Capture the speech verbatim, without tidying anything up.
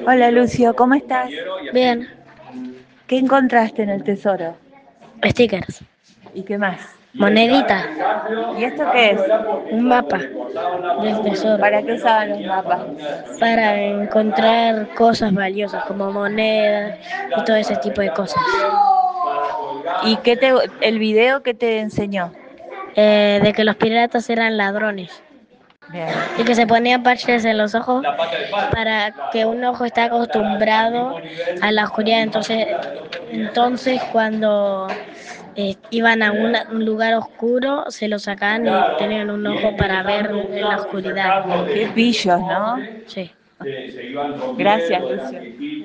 Hola Lucio, ¿cómo estás? Bien, ¿Qué encontraste en el tesoro? stickers, ¿Y qué más? monedita, ¿Y esto qué es? un mapa del tesoro ¿Para qué usaban los mapas? para encontrar cosas valiosas como monedas y todo ese tipo de cosas. ¿Y qué te, el video que te enseñó? Eh, de que los piratas eran ladrones Bien. y que se ponían parches en los ojos para que un ojo está acostumbrado a la oscuridad. Entonces, entonces cuando eh, iban a una- un lugar oscuro, se lo sacaban y tenían un ojo para ver en la oscuridad. Qué pillos, ¿no? Sí. Gracias, Lucio.